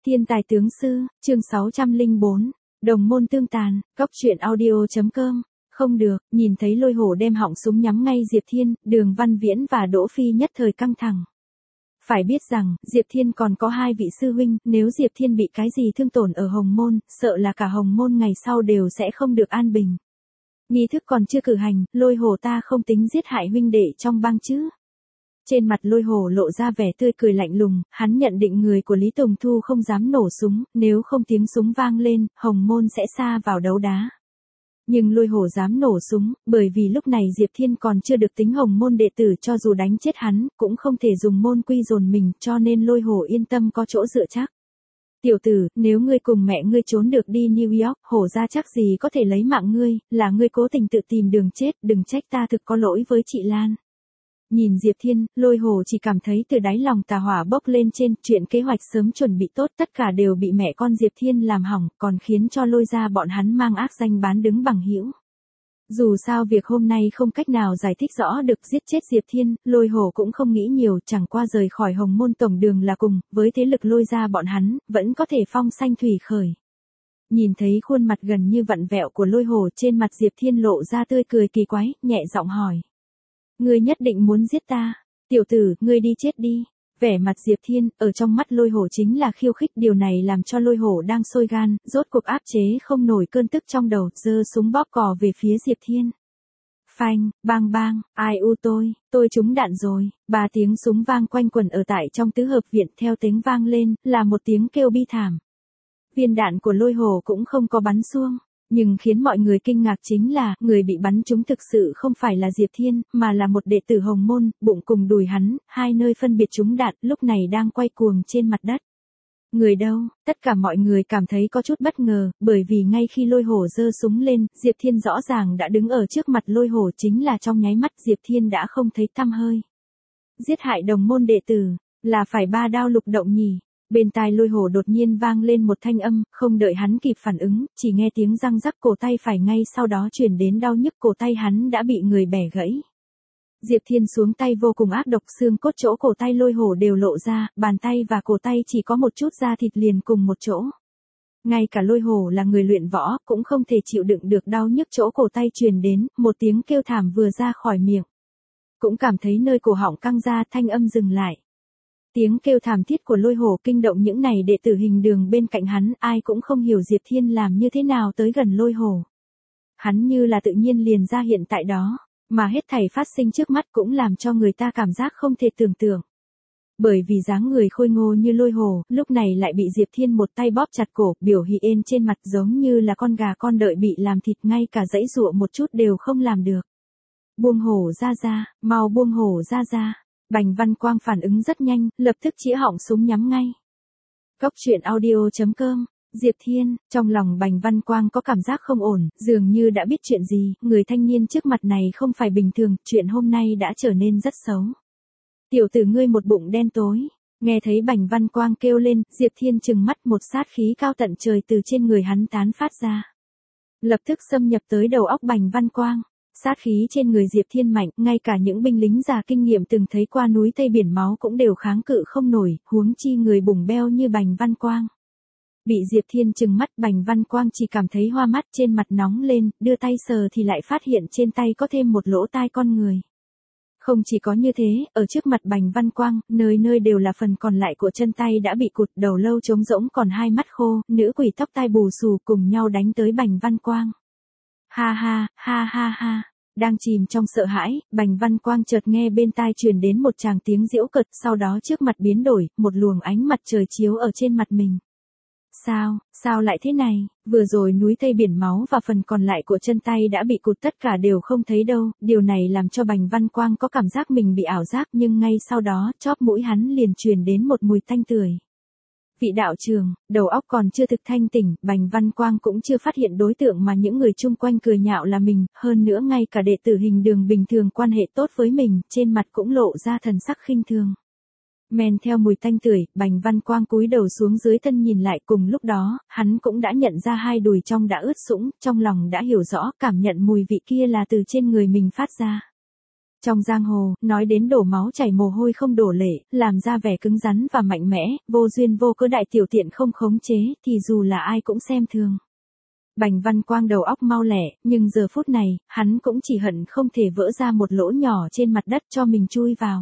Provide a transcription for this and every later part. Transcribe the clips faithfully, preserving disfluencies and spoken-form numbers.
Thiên tài tướng sư, chương sáu trăm lẻ bốn, đồng môn tương tàn, cóc truyện audio.com. Không được, nhìn thấy Lôi Hổ đem họng súng nhắm ngay Diệp Thiên, Đường Văn Viễn và Đỗ Phi nhất thời căng thẳng. Phải biết rằng, Diệp Thiên còn có hai vị sư huynh, nếu Diệp Thiên bị cái gì thương tổn ở Hồng Môn, sợ là cả Hồng Môn ngày sau đều sẽ không được an bình. Nghi thức còn chưa cử hành, Lôi Hổ ta không tính giết hại huynh đệ trong bang chứ. Trên mặt Lôi Hổ lộ ra vẻ tươi cười lạnh lùng, hắn nhận định người của Lý Tùng Thu không dám nổ súng, nếu không tiếng súng vang lên, Hồng Môn sẽ sa vào đấu đá. Nhưng Lôi Hổ dám nổ súng, bởi vì lúc này Diệp Thiên còn chưa được tính Hồng Môn đệ tử, cho dù đánh chết hắn, cũng không thể dùng môn quy dồn mình, cho nên Lôi Hổ yên tâm có chỗ dựa chắc. Tiểu tử, nếu ngươi cùng mẹ ngươi trốn được đi New York, Hổ ra chắc gì có thể lấy mạng ngươi, là ngươi cố tình tự tìm đường chết, đừng trách ta thực có lỗi với chị Lan. Nhìn Diệp Thiên, Lôi Hổ chỉ cảm thấy từ đáy lòng tà hỏa bốc lên trên, chuyện kế hoạch sớm chuẩn bị tốt tất cả đều bị mẹ con Diệp Thiên làm hỏng, còn khiến cho Lôi ra bọn hắn mang ác danh bán đứng bằng hữu. Dù sao việc hôm nay không cách nào giải thích rõ được giết chết Diệp Thiên, Lôi Hổ cũng không nghĩ nhiều, chẳng qua rời khỏi Hồng Môn tổng đường là cùng, với thế lực Lôi ra bọn hắn, vẫn có thể phong sanh thủy khởi. Nhìn thấy khuôn mặt gần như vặn vẹo của Lôi Hổ, trên mặt Diệp Thiên lộ ra tươi cười kỳ quái, nhẹ giọng hỏi. Ngươi nhất định muốn giết ta, tiểu tử, ngươi đi chết đi. Vẻ mặt Diệp Thiên, ở trong mắt Lôi Hổ chính là khiêu khích, điều này làm cho Lôi Hổ đang sôi gan, rốt cuộc áp chế không nổi cơn tức trong đầu, giơ súng bóp cò về phía Diệp Thiên. Phanh, bang bang, ai u tôi, tôi trúng đạn rồi, ba tiếng súng vang quanh quẩn ở tại trong tứ hợp viện, theo tiếng vang lên, là một tiếng kêu bi thảm. Viên đạn của Lôi Hổ cũng không có bắn xuông. Nhưng khiến mọi người kinh ngạc chính là, người bị bắn trúng thực sự không phải là Diệp Thiên, mà là một đệ tử Hồng Môn, bụng cùng đùi hắn, hai nơi phân biệt trúng đạn, lúc này đang quay cuồng trên mặt đất. Người đâu? Tất cả mọi người cảm thấy có chút bất ngờ, bởi vì ngay khi Lôi Hổ giơ súng lên, Diệp Thiên rõ ràng đã đứng ở trước mặt Lôi Hổ, chính là trong nháy mắt Diệp Thiên đã không thấy tăm hơi. Giết hại đồng môn đệ tử, là phải ba đao lục động nhỉ? Bên tai Lôi Hổ đột nhiên vang lên một thanh âm, không đợi hắn kịp phản ứng, chỉ nghe tiếng răng rắc, cổ tay phải ngay sau đó truyền đến đau nhức, cổ tay hắn đã bị người bẻ gãy. Diệp Thiên xuống tay vô cùng ác độc, xương cốt chỗ cổ tay Lôi Hổ đều lộ ra, bàn tay và cổ tay chỉ có một chút da thịt liền cùng một chỗ. Ngay cả Lôi Hổ là người luyện võ, cũng không thể chịu đựng được đau nhức chỗ cổ tay truyền đến, một tiếng kêu thảm vừa ra khỏi miệng. Cũng cảm thấy nơi cổ họng căng ra, thanh âm dừng lại. Tiếng kêu thảm thiết của Lôi Hổ kinh động những này đệ tử Hình Đường bên cạnh hắn, ai cũng không hiểu Diệp Thiên làm như thế nào tới gần Lôi Hổ. Hắn như là tự nhiên liền ra hiện tại đó, mà hết thảy phát sinh trước mắt cũng làm cho người ta cảm giác không thể tưởng tượng. Bởi vì dáng người khôi ngô như Lôi Hổ, lúc này lại bị Diệp Thiên một tay bóp chặt cổ, biểu hiện trên mặt giống như là con gà con đợi bị làm thịt, ngay cả giãy giụa một chút đều không làm được. Buông Hổ ra ra, mau buông Hổ ra ra. Bành Văn Quang phản ứng rất nhanh, lập tức chĩa họng súng nhắm ngay. Cóc truyện audio.com. Diệp Thiên, trong lòng Bành Văn Quang có cảm giác không ổn, dường như đã biết chuyện gì, người thanh niên trước mặt này không phải bình thường, chuyện hôm nay đã trở nên rất xấu. Tiểu tử ngươi một bụng đen tối. Nghe thấy Bành Văn Quang kêu lên, Diệp Thiên trừng mắt, một sát khí cao tận trời từ trên người hắn tán phát ra. Lập tức xâm nhập tới đầu óc Bành Văn Quang. Sát khí trên người Diệp Thiên mạnh, ngay cả những binh lính già kinh nghiệm từng thấy qua núi Tây biển máu cũng đều kháng cự không nổi, huống chi người bùng beo như Bành Văn Quang. Bị Diệp Thiên trừng mắt, Bành Văn Quang chỉ cảm thấy hoa mắt, trên mặt nóng lên, đưa tay sờ thì lại phát hiện trên tay có thêm một lỗ tai con người. Không chỉ có như thế, ở trước mặt Bành Văn Quang, nơi nơi đều là phần còn lại của chân tay đã bị cụt, đầu lâu trống rỗng, còn hai mắt khô, nữ quỷ tóc tai bù xù cùng nhau đánh tới Bành Văn Quang. Ha ha, ha ha ha. Đang chìm trong sợ hãi, Bành Văn Quang chợt nghe bên tai truyền đến một tràng tiếng giễu cợt, sau đó trước mặt biến đổi, một luồng ánh mặt trời chiếu ở trên mặt mình. Sao, sao lại thế này, vừa rồi núi Tây biển máu và phần còn lại của chân tay đã bị cụt tất cả đều không thấy đâu, điều này làm cho Bành Văn Quang có cảm giác mình bị ảo giác, nhưng ngay sau đó, chóp mũi hắn liền truyền đến một mùi tanh tưởi. Vị đạo trường, đầu óc còn chưa thực thanh tỉnh, Bành Văn Quang cũng chưa phát hiện đối tượng mà những người chung quanh cười nhạo là mình, hơn nữa ngay cả đệ tử Hình Đường bình thường quan hệ tốt với mình, trên mặt cũng lộ ra thần sắc khinh thường. Men theo mùi tanh tưởi, Bành Văn Quang cúi đầu xuống dưới thân nhìn lại, cùng lúc đó, hắn cũng đã nhận ra hai đùi trong đã ướt sũng, trong lòng đã hiểu rõ, cảm nhận mùi vị kia là từ trên người mình phát ra. Trong giang hồ, nói đến đổ máu chảy mồ hôi không đổ lệ, làm ra vẻ cứng rắn và mạnh mẽ, vô duyên vô cớ đại tiểu tiện không khống chế, thì dù là ai cũng xem thường. Bành Văn Quang đầu óc mau lẹ, nhưng giờ phút này, hắn cũng chỉ hận không thể vỡ ra một lỗ nhỏ trên mặt đất cho mình chui vào.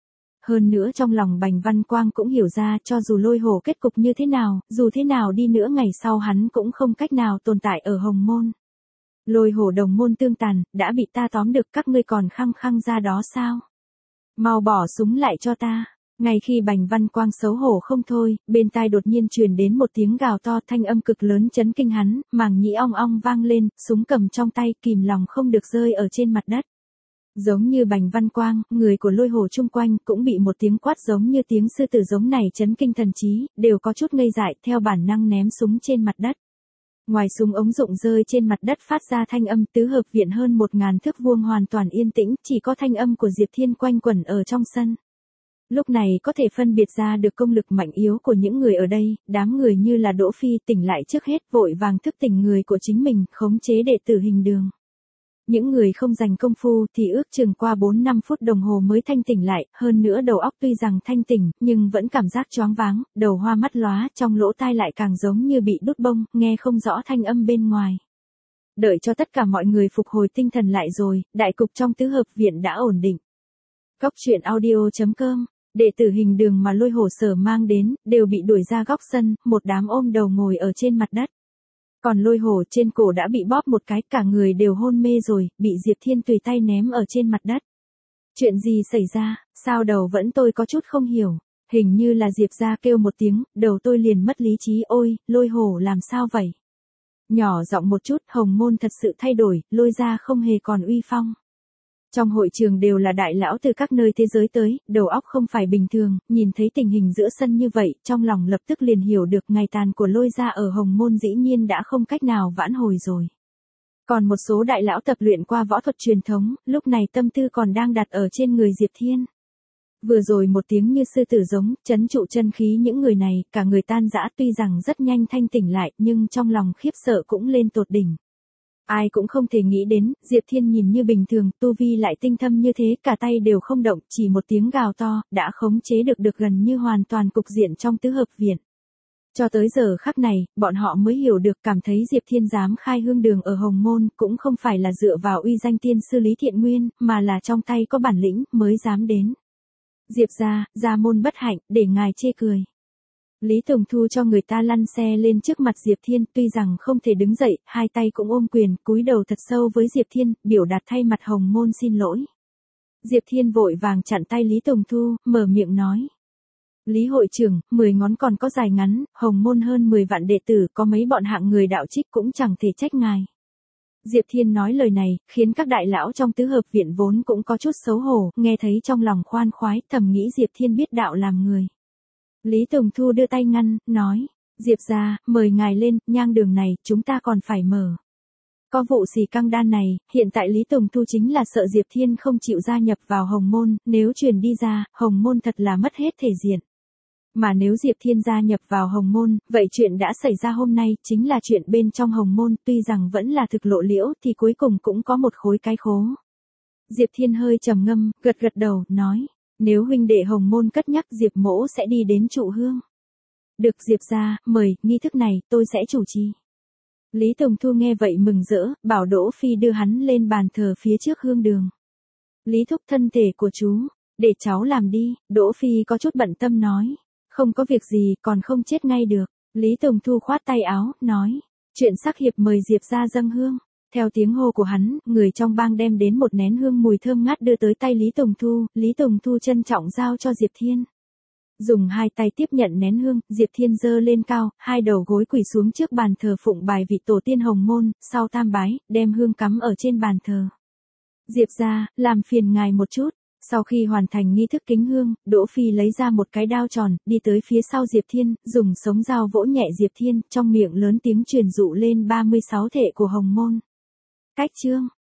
Hơn nữa trong lòng Bành Văn Quang cũng hiểu ra cho dù Lôi Hổ kết cục như thế nào, dù thế nào đi nữa ngày sau hắn cũng không cách nào tồn tại ở Hồng Môn. Lôi Hổ đồng môn tương tàn, đã bị ta tóm được, các ngươi còn khăng khăng ra đó sao? Mau bỏ súng lại cho ta. Ngay khi Bành Văn Quang xấu hổ không thôi, bên tai đột nhiên truyền đến một tiếng gào to, thanh âm cực lớn chấn kinh hắn, màng nhĩ ong ong vang lên, súng cầm trong tay, kìm lòng không được rơi ở trên mặt đất. Giống như Bành Văn Quang, người của Lôi Hổ chung quanh cũng bị một tiếng quát giống như tiếng sư tử giống này chấn kinh thần trí, đều có chút ngây dại, theo bản năng ném súng trên mặt đất. Ngoài súng ống dụng rơi trên mặt đất phát ra thanh âm, tứ hợp viện hơn một ngàn thước vuông hoàn toàn yên tĩnh, chỉ có thanh âm của Diệp Thiên quanh quẩn ở trong sân. Lúc này có thể phân biệt ra được công lực mạnh yếu của những người ở đây, đám người như là Đỗ Phi tỉnh lại trước hết, vội vàng thức tỉnh người của chính mình, khống chế đệ tử Hình Đường. Những người không dành công phu thì ước chừng qua bốn năm phút đồng hồ mới thanh tỉnh lại, hơn nữa đầu óc tuy rằng thanh tỉnh, nhưng vẫn cảm giác choáng váng, đầu hoa mắt lóa, trong lỗ tai lại càng giống như bị đút bông, nghe không rõ thanh âm bên ngoài. Đợi cho tất cả mọi người phục hồi tinh thần lại rồi, đại cục trong tứ hợp viện đã ổn định. Góc truyện audio chấm com, đệ tử Hình Đường mà Lôi Hổ sở mang đến, đều bị đuổi ra góc sân, một đám ôm đầu ngồi ở trên mặt đất. Còn Lôi Hổ trên cổ đã bị bóp một cái, cả người đều hôn mê rồi, bị Diệp Thiên tùy tay ném ở trên mặt đất. Chuyện gì xảy ra, sao đầu vẫn tôi có chút không hiểu, hình như là Diệp gia kêu một tiếng, đầu tôi liền mất lý trí, ôi, Lôi Hổ làm sao vậy? Nhỏ giọng một chút, Hồng Môn thật sự thay đổi, Lôi gia không hề còn uy phong. Trong hội trường đều là đại lão từ các nơi thế giới tới, đầu óc không phải bình thường, nhìn thấy tình hình giữa sân như vậy, trong lòng lập tức liền hiểu được ngày tàn của Lôi gia ở Hồng Môn dĩ nhiên đã không cách nào vãn hồi rồi. Còn một số đại lão tập luyện qua võ thuật truyền thống, lúc này tâm tư còn đang đặt ở trên người Diệp Thiên. Vừa rồi một tiếng như sư tử giống, chấn trụ chân khí những người này, cả người tan rã, tuy rằng rất nhanh thanh tỉnh lại, nhưng trong lòng khiếp sợ cũng lên tột đỉnh. Ai cũng không thể nghĩ đến, Diệp Thiên nhìn như bình thường, tu vi lại tinh thâm như thế, cả tay đều không động, chỉ một tiếng gào to, đã khống chế được được gần như hoàn toàn cục diện trong tứ hợp viện. Cho tới giờ khắc này, bọn họ mới hiểu được, cảm thấy Diệp Thiên dám khai hương đường ở Hồng Môn, cũng không phải là dựa vào uy danh tiên sư Lý Thiện Nguyên, mà là trong tay có bản lĩnh, mới dám đến. Diệp gia, gia môn bất hạnh, để ngài chê cười. Lý Tùng Thu cho người ta lăn xe lên trước mặt Diệp Thiên, tuy rằng không thể đứng dậy, hai tay cũng ôm quyền, cúi đầu thật sâu với Diệp Thiên, biểu đạt thay mặt Hồng Môn xin lỗi. Diệp Thiên vội vàng chặn tay Lý Tùng Thu, mở miệng nói. Lý hội trưởng, mười ngón còn có dài ngắn, Hồng Môn hơn mười vạn đệ tử, có mấy bọn hạng người đạo trích cũng chẳng thể trách ngài. Diệp Thiên nói lời này, khiến các đại lão trong tứ hợp viện vốn cũng có chút xấu hổ, nghe thấy trong lòng khoan khoái, thầm nghĩ Diệp Thiên biết đạo làm người. Lý Tùng Thu đưa tay ngăn, nói, Diệp gia, mời ngài lên, nhang đường này, chúng ta còn phải mở. Có vụ xì căng đan này, hiện tại Lý Tùng Thu chính là sợ Diệp Thiên không chịu gia nhập vào Hồng Môn, nếu truyền đi ra, Hồng Môn thật là mất hết thể diện. Mà nếu Diệp Thiên gia nhập vào Hồng Môn, vậy chuyện đã xảy ra hôm nay, chính là chuyện bên trong Hồng Môn, tuy rằng vẫn là thực lộ liễu, thì cuối cùng cũng có một khối cái khố. Diệp Thiên hơi trầm ngâm, gật gật đầu, nói. Nếu huynh đệ Hồng Môn cất nhắc, Diệp mỗ sẽ đi đến trụ hương. Được Diệp gia, mời, nghi thức này, tôi sẽ chủ trì. Lý Tùng Thu nghe vậy mừng rỡ, bảo Đỗ Phi đưa hắn lên bàn thờ phía trước hương đường. Lý thúc, thân thể của chú, để cháu làm đi, Đỗ Phi có chút bận tâm nói. Không có việc gì, còn không chết ngay được. Lý Tùng Thu khoát tay áo, nói. Chuyện sắc hiệp mời Diệp gia dâng hương. Theo tiếng hô của hắn, người trong bang đem đến một nén hương mùi thơm ngát đưa tới tay Lý Tùng Thu, Lý Tùng Thu trân trọng giao cho Diệp Thiên. Dùng hai tay tiếp nhận nén hương, Diệp Thiên giơ lên cao, hai đầu gối quỳ xuống trước bàn thờ phụng bài vị tổ tiên Hồng Môn, sau tam bái, đem hương cắm ở trên bàn thờ. Diệp gia, làm phiền ngài một chút. Sau khi hoàn thành nghi thức kính hương, Đỗ Phi lấy ra một cái đao tròn, đi tới phía sau Diệp Thiên, dùng sống dao vỗ nhẹ Diệp Thiên, trong miệng lớn tiếng truyền dụ lên ba mươi sáu thể của Hồng Môn. Cách chương